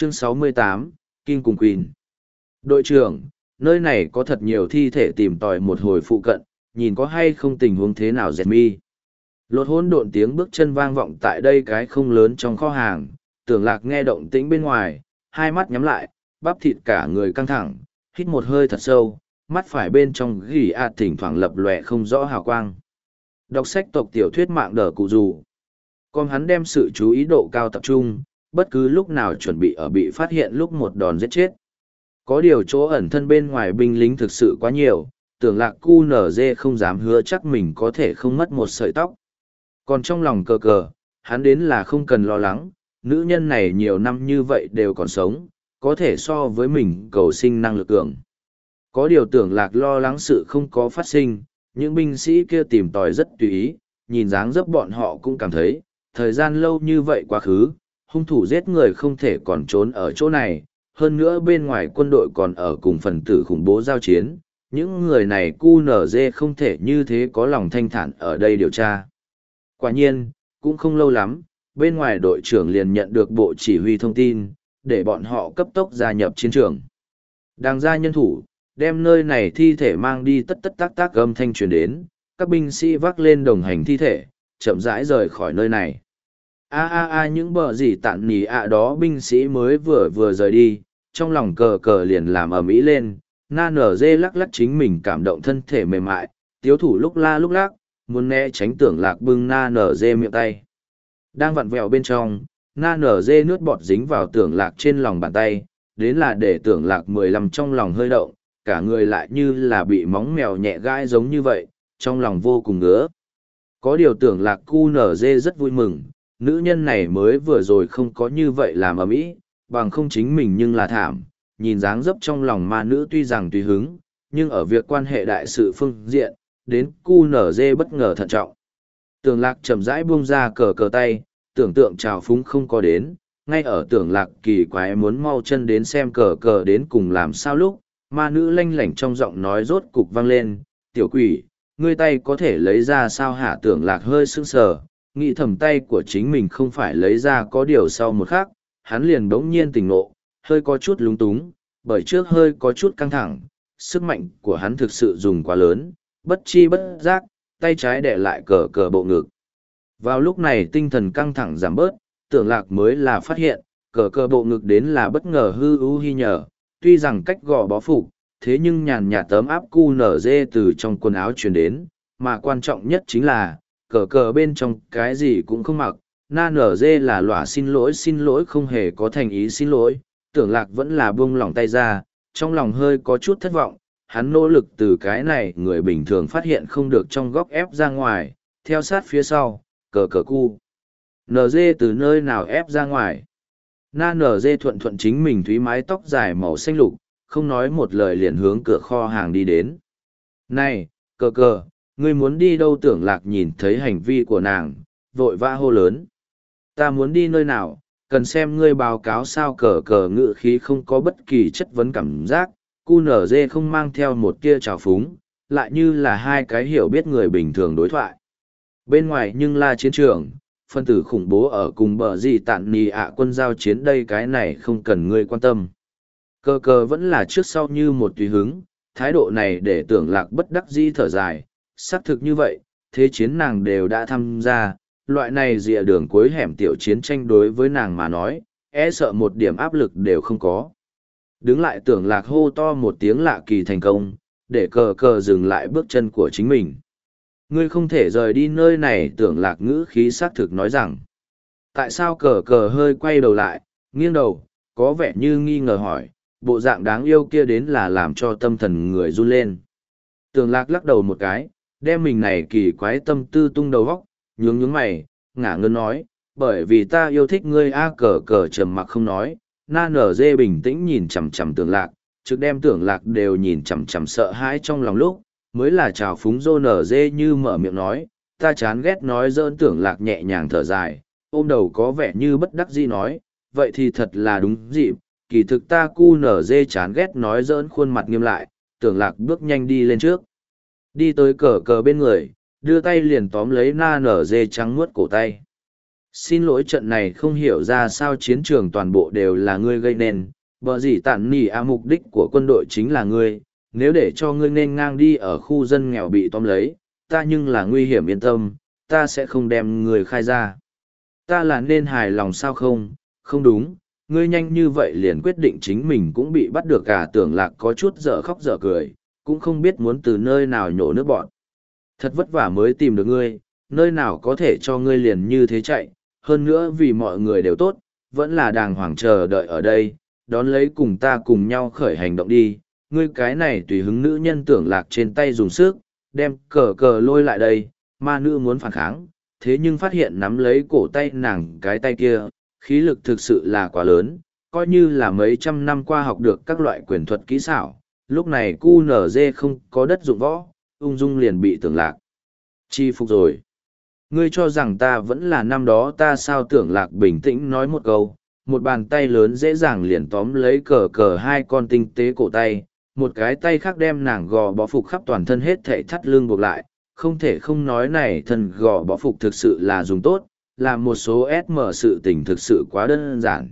Chương 68, King cùng Queen. Đội trưởng, nơi này có thật nhiều thi thể tìm tòi một hồi phụ cận, nhìn có hay không tình huống thế nào dẹt mi. Lột hỗn độn tiếng bước chân vang vọng tại đây cái không lớn trong kho hàng, Tưởng Lạc nghe động tĩnh bên ngoài, hai mắt nhắm lại, bắp thịt cả người căng thẳng, hít một hơi thật sâu, mắt phải bên trong gỉ ạt thỉnh thoảng lập lòe không rõ hào quang. Đọc sách tộc tiểu thuyết mạng đờ cụ dù. Còn hắn đem sự chú ý độ cao tập trung, bất cứ lúc nào chuẩn bị ở bị phát hiện lúc một đòn giết chết. Có điều chỗ ẩn thân bên ngoài binh lính thực sự quá nhiều, Tưởng Lạc QNZ không dám hứa chắc mình có thể không mất một sợi tóc. Còn trong lòng cờ cờ, hắn đến là không cần lo lắng, nữ nhân này nhiều năm như vậy đều còn sống, có thể so với mình cầu sinh năng lực cường. Có điều Tưởng Lạc lo lắng sự không có phát sinh, những binh sĩ kia tìm tòi rất tùy ý, nhìn dáng dấp bọn họ cũng cảm thấy, thời gian lâu như vậy quá khứ, hung thủ giết người không thể còn trốn ở chỗ này, hơn nữa bên ngoài quân đội còn ở cùng phần tử khủng bố giao chiến, những người này QNZ không thể như thế có lòng thanh thản ở đây điều tra. Quả nhiên, cũng không lâu lắm, bên ngoài đội trưởng liền nhận được bộ chỉ huy thông tin, để bọn họ cấp tốc gia nhập chiến trường. Đang ra nhân thủ, đem nơi này thi thể mang đi tất tất tác tác âm thanh truyền đến, các binh sĩ vác lên đồng hành thi thể, chậm rãi rời khỏi nơi này. Những bờ gì tạn nỉ đó binh sĩ mới vừa rời đi, trong lòng cờ cờ liền làm ầm ĩ lên, na nở dê lắc lắc chính mình cảm động thân thể mềm mại, tiếu thủ lúc la lúc lắc, muốn né tránh Tưởng Lạc bưng na nở dê miệng tay. Đang vặn vẹo bên trong, na nở dê nước bọt dính vào Tưởng Lạc trên lòng bàn tay, đến là để Tưởng Lạc 15 trong lòng hơi động, cả người lại như là bị móng mèo nhẹ gãi giống như vậy, trong lòng vô cùng ngứa. Có điều Tưởng Lạc QNZ rất vui mừng, nữ nhân này mới vừa rồi không có như vậy làm ầm ĩ, bằng không chính mình nhưng là thảm, nhìn dáng dấp trong lòng ma nữ tuy rằng tùy hứng, nhưng ở việc quan hệ đại sự phương diện, đến QNZ bất ngờ thận trọng. Tưởng Lạc chậm rãi buông ra cờ cờ tay, tưởng tượng trào phúng không có đến, ngay ở Tưởng Lạc kỳ quái muốn mau chân đến xem cờ cờ đến cùng làm sao lúc, ma nữ lanh lảnh trong giọng nói rốt cục vang lên, tiểu quỷ, ngươi tay có thể lấy ra sao hả? Tưởng Lạc hơi sững sờ, nghĩ thầm tay của chính mình không phải lấy ra, có điều sau một khắc, hắn liền bỗng nhiên tỉnh ngộ, hơi có chút lúng túng, bởi trước hơi có chút căng thẳng, sức mạnh của hắn thực sự dùng quá lớn, bất chi bất giác, tay trái đè lại cờ cờ bộ ngực. Vào lúc này tinh thần căng thẳng giảm bớt, Tưởng Lạc mới là phát hiện, cờ cờ bộ ngực đến là bất ngờ hư ưu hi nhờ, tuy rằng cách gò bó phục, thế nhưng nhàn nhạt tấm áp cu nở dê từ trong quần áo truyền đến, mà quan trọng nhất chính là, cờ cờ bên trong cái gì cũng không mặc, na nở dê là lỏa xin lỗi không hề có thành ý xin lỗi, Tưởng Lạc vẫn là buông lỏng tay ra, trong lòng hơi có chút thất vọng, hắn nỗ lực từ cái này người bình thường phát hiện không được trong góc ép ra ngoài, theo sát phía sau, cờ cờ cu. NG từ nơi nào ép ra ngoài. Na NG thuận thuận chính mình thúy mái tóc dài màu xanh lục, không nói một lời liền hướng cửa kho hàng đi đến. Này, cờ cờ, ngươi muốn đi đâu? Tưởng Lạc nhìn thấy hành vi của nàng, vội vã hô lớn. Ta muốn đi nơi nào, cần xem ngươi báo cáo sao? Cờ cờ ngự khí không có bất kỳ chất vấn cảm giác, QNZ không mang theo một tia trào phúng, lại như là hai cái hiểu biết người bình thường đối thoại. Bên ngoài nhưng là chiến trường, phân tử khủng bố ở cùng bờ gì tạn nì quân giao chiến đây, cái này không cần ngươi quan tâm. Cờ cờ vẫn là trước sau như một tùy hứng, thái độ này để Tưởng Lạc bất đắc dĩ thở dài, xác thực như vậy, thế chiến nàng đều đã tham gia, loại này dịa đường cuối hẻm tiểu chiến tranh đối với nàng mà nói, e sợ một điểm áp lực đều không có. Đứng lại Tưởng Lạc hô to một tiếng lạ kỳ thành công, để cờ cờ dừng lại bước chân của chính mình. Ngươi không thể rời đi nơi này. Tưởng Lạc ngữ khí xác thực nói rằng. Tại sao? Cờ cờ hơi quay đầu lại, nghiêng đầu, có vẻ như nghi ngờ hỏi, bộ dạng đáng yêu kia đến là làm cho tâm thần người run lên. Tưởng Lạc lắc đầu một cái, đem mình này kỳ quái tâm tư tung đầu góc, nhướng mày, ngả ngớn nói, bởi vì ta yêu thích ngươi. Cờ cờ trầm mặc không nói, na nở dê bình tĩnh nhìn chằm chằm Tưởng Lạc, trực đem Tưởng Lạc đều nhìn chằm chằm sợ hãi trong lòng lúc, mới là trào phúng rô nở dê như mở miệng nói, ta chán ghét nói dỡn. Tưởng Lạc nhẹ nhàng thở dài, ôm đầu có vẻ như bất đắc dĩ nói, vậy thì thật là đúng dịp, kỳ thực ta cu nở dê chán ghét nói dỡn. Khuôn mặt nghiêm lại, Tưởng Lạc bước nhanh đi lên trước, đi tới cờ cờ bên người, đưa tay liền tóm lấy na nở dê trắng muốt cổ tay. Xin lỗi, trận này không hiểu ra sao chiến trường toàn bộ đều là ngươi gây nên, bờ gì tản nỉ mục đích của quân đội chính là ngươi, nếu để cho ngươi nên ngang đi ở khu dân nghèo bị tóm lấy, ta nhưng là nguy hiểm, yên tâm, ta sẽ không đem người khai ra. Ta là nên hài lòng sao không? Không đúng, ngươi nhanh như vậy liền quyết định chính mình cũng bị bắt được cả. Tưởng Lạc có chút dở khóc dở cười, cũng không biết muốn từ nơi nào nhổ nước bọn. Thật vất vả mới tìm được ngươi, nơi nào có thể cho ngươi liền như thế chạy, hơn nữa vì mọi người đều tốt, vẫn là đàng hoàng chờ đợi ở đây, đón lấy cùng ta cùng nhau khởi hành động đi. Ngươi cái này tùy hứng nữ nhân Tưởng Lạc trên tay dùng sức, đem cờ cờ lôi lại đây, ma nữ muốn phản kháng, thế nhưng phát hiện nắm lấy cổ tay nàng cái tay kia, khí lực thực sự là quá lớn, coi như là mấy trăm năm qua học được các loại quyền thuật kỹ xảo, lúc này QNZ không có đất dụng võ, ung dung liền bị Tưởng Lạc chi phục rồi. Ngươi cho rằng ta vẫn là năm đó ta sao? Tưởng Lạc bình tĩnh nói một câu, một bàn tay lớn dễ dàng liền tóm lấy cờ cờ hai con tinh tế cổ tay, một cái tay khác đem nàng gò bó phục khắp toàn thân hết thảy thắt lưng buộc lại. Không thể không nói này thân gò bó phục thực sự là dùng tốt, làm một số SM sự tình thực sự quá đơn giản.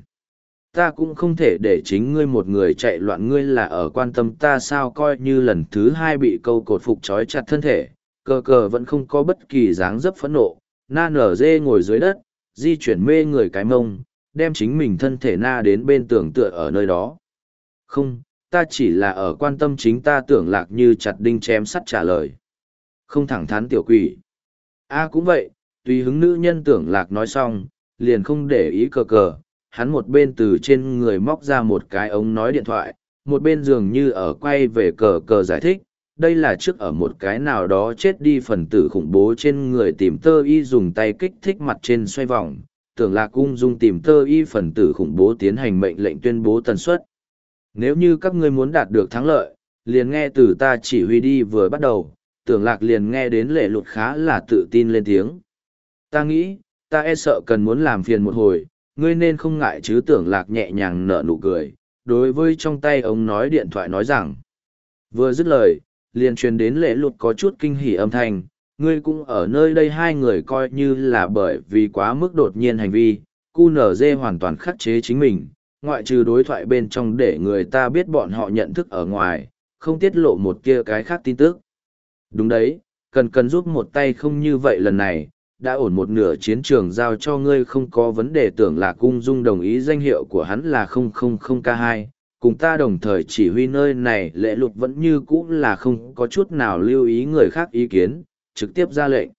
Ta cũng không thể để chính ngươi một người chạy loạn, ngươi là ở quan tâm ta sao? Coi như lần thứ hai bị câu cột phục trói chặt thân thể, cờ cờ vẫn không có bất kỳ dáng dấp phẫn nộ, na nở dê ngồi dưới đất, di chuyển mê người cái mông, đem chính mình thân thể na đến bên tường tựa ở nơi đó. Không, ta chỉ là ở quan tâm chính ta. Tưởng Lạc như chặt đinh chém sắt trả lời. Không thẳng thắn tiểu quỷ. Cũng vậy, tùy hứng nữ nhân. Tưởng Lạc nói xong, liền không để ý cờ cờ, hắn một bên từ trên người móc ra một cái ống nói điện thoại, một bên dường như ở quay về cờ cờ giải thích, đây là trước ở một cái nào đó chết đi phần tử khủng bố trên người tìm tơ y, dùng tay kích thích mặt trên xoay vòng. Tưởng Lạc ung dung tìm tơ y phần tử khủng bố tiến hành mệnh lệnh, tuyên bố tần suất. Nếu như các ngươi muốn đạt được thắng lợi, liền nghe từ ta chỉ huy đi. Vừa bắt đầu, Tưởng Lạc liền nghe đến Lệ Lụt khá là tự tin lên tiếng. Ta nghĩ, ta e sợ cần muốn làm phiền một hồi, ngươi nên không ngại chứ? Tưởng Lạc nhẹ nhàng nở nụ cười, đối với trong tay ống nói điện thoại nói rằng. Vừa dứt lời, liền truyền đến Lệ Lụt có chút kinh hỉ âm thanh, ngươi cũng ở nơi đây. Hai người coi như là bởi vì quá mức đột nhiên hành vi, QNZ hoàn toàn khắc chế chính mình, ngoại trừ đối thoại bên trong để người ta biết bọn họ nhận thức ở ngoài, không tiết lộ một kia cái khác tin tức. Đúng đấy, cần giúp một tay không? Như vậy lần này, đã ổn một nửa chiến trường giao cho ngươi không có vấn đề. Tưởng Lạc ung dung đồng ý, danh hiệu của hắn là 000K2, cùng ta đồng thời chỉ huy nơi này. Lệ Lụt vẫn như cũ là không có chút nào lưu ý người khác ý kiến, trực tiếp ra lệnh.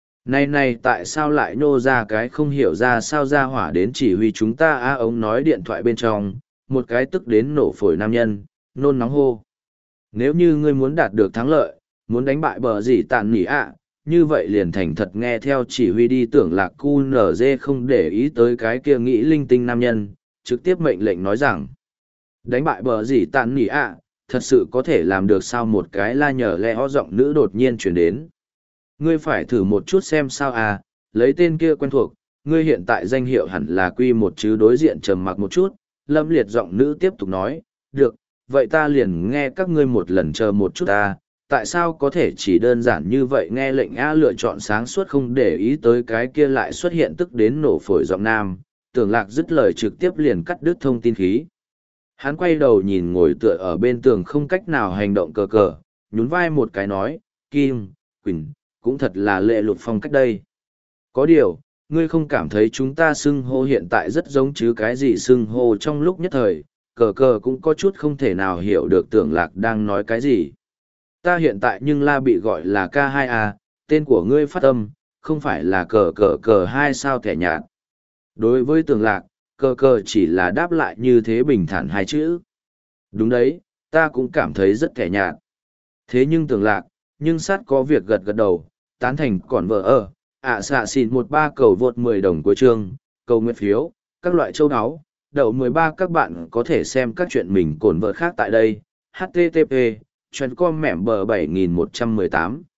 Này tại sao lại nhô ra cái không hiểu ra sao ra hỏa đến chỉ huy chúng ta? Ống nói điện thoại bên trong, một cái tức đến nổ phổi nam nhân, nôn nóng hô. Nếu như ngươi muốn đạt được thắng lợi, muốn đánh bại bờ gì tàn nỉ như vậy liền thành thật nghe theo chỉ huy đi. Tưởng Lạc QNZ không để ý tới cái kia nghĩ linh tinh nam nhân, trực tiếp mệnh lệnh nói rằng. Đánh bại bờ gì tàn nỉ thật sự có thể làm được sao? Một cái la nhở lẽ ho giọng nữ đột nhiên chuyển đến. Ngươi phải thử một chút xem sao lấy tên kia quen thuộc, ngươi hiện tại danh hiệu hẳn là Q1 chứ? Đối diện trầm mặc một chút, Lâm Liệt giọng nữ tiếp tục nói, được, vậy ta liền nghe các ngươi một lần, chờ một chút tại sao có thể chỉ đơn giản như vậy? Nghe lệnh lựa chọn sáng suốt, không để ý tới cái kia lại xuất hiện tức đến nổ phổi giọng nam. Tưởng Lạc dứt lời trực tiếp liền cắt đứt thông tin khí. Hắn quay đầu nhìn ngồi tựa ở bên tường không cách nào hành động cờ cờ, nhún vai một cái nói, Kim, Quỳnh, cũng thật là Lệ Lụt phong cách đây. Có điều, ngươi không cảm thấy chúng ta xưng hô hiện tại rất giống chứ? Cái gì xưng hô? Trong lúc nhất thời, cờ cờ cũng có chút không thể nào hiểu được Tưởng Lạc đang nói cái gì. Ta hiện tại nhưng la bị gọi là K2 tên của ngươi phát âm, không phải là cờ 2 sao? Thẻ nhạt. Đối với Tưởng Lạc, cờ chỉ là đáp lại như thế bình thản hai chữ. Đúng đấy, ta cũng cảm thấy rất thẻ nhạt. Thế nhưng Tưởng Lạc, nhưng sát có việc gật gật đầu, tán thành. Còn vợ xạ xịn 13 cầu vượt 10 đồng của chương, cầu nguyện phiếu, các loại châu áo, đậu 13. Các bạn có thể xem các chuyện mình cổn vợ khác tại đây. http://com mẻm bờ 7118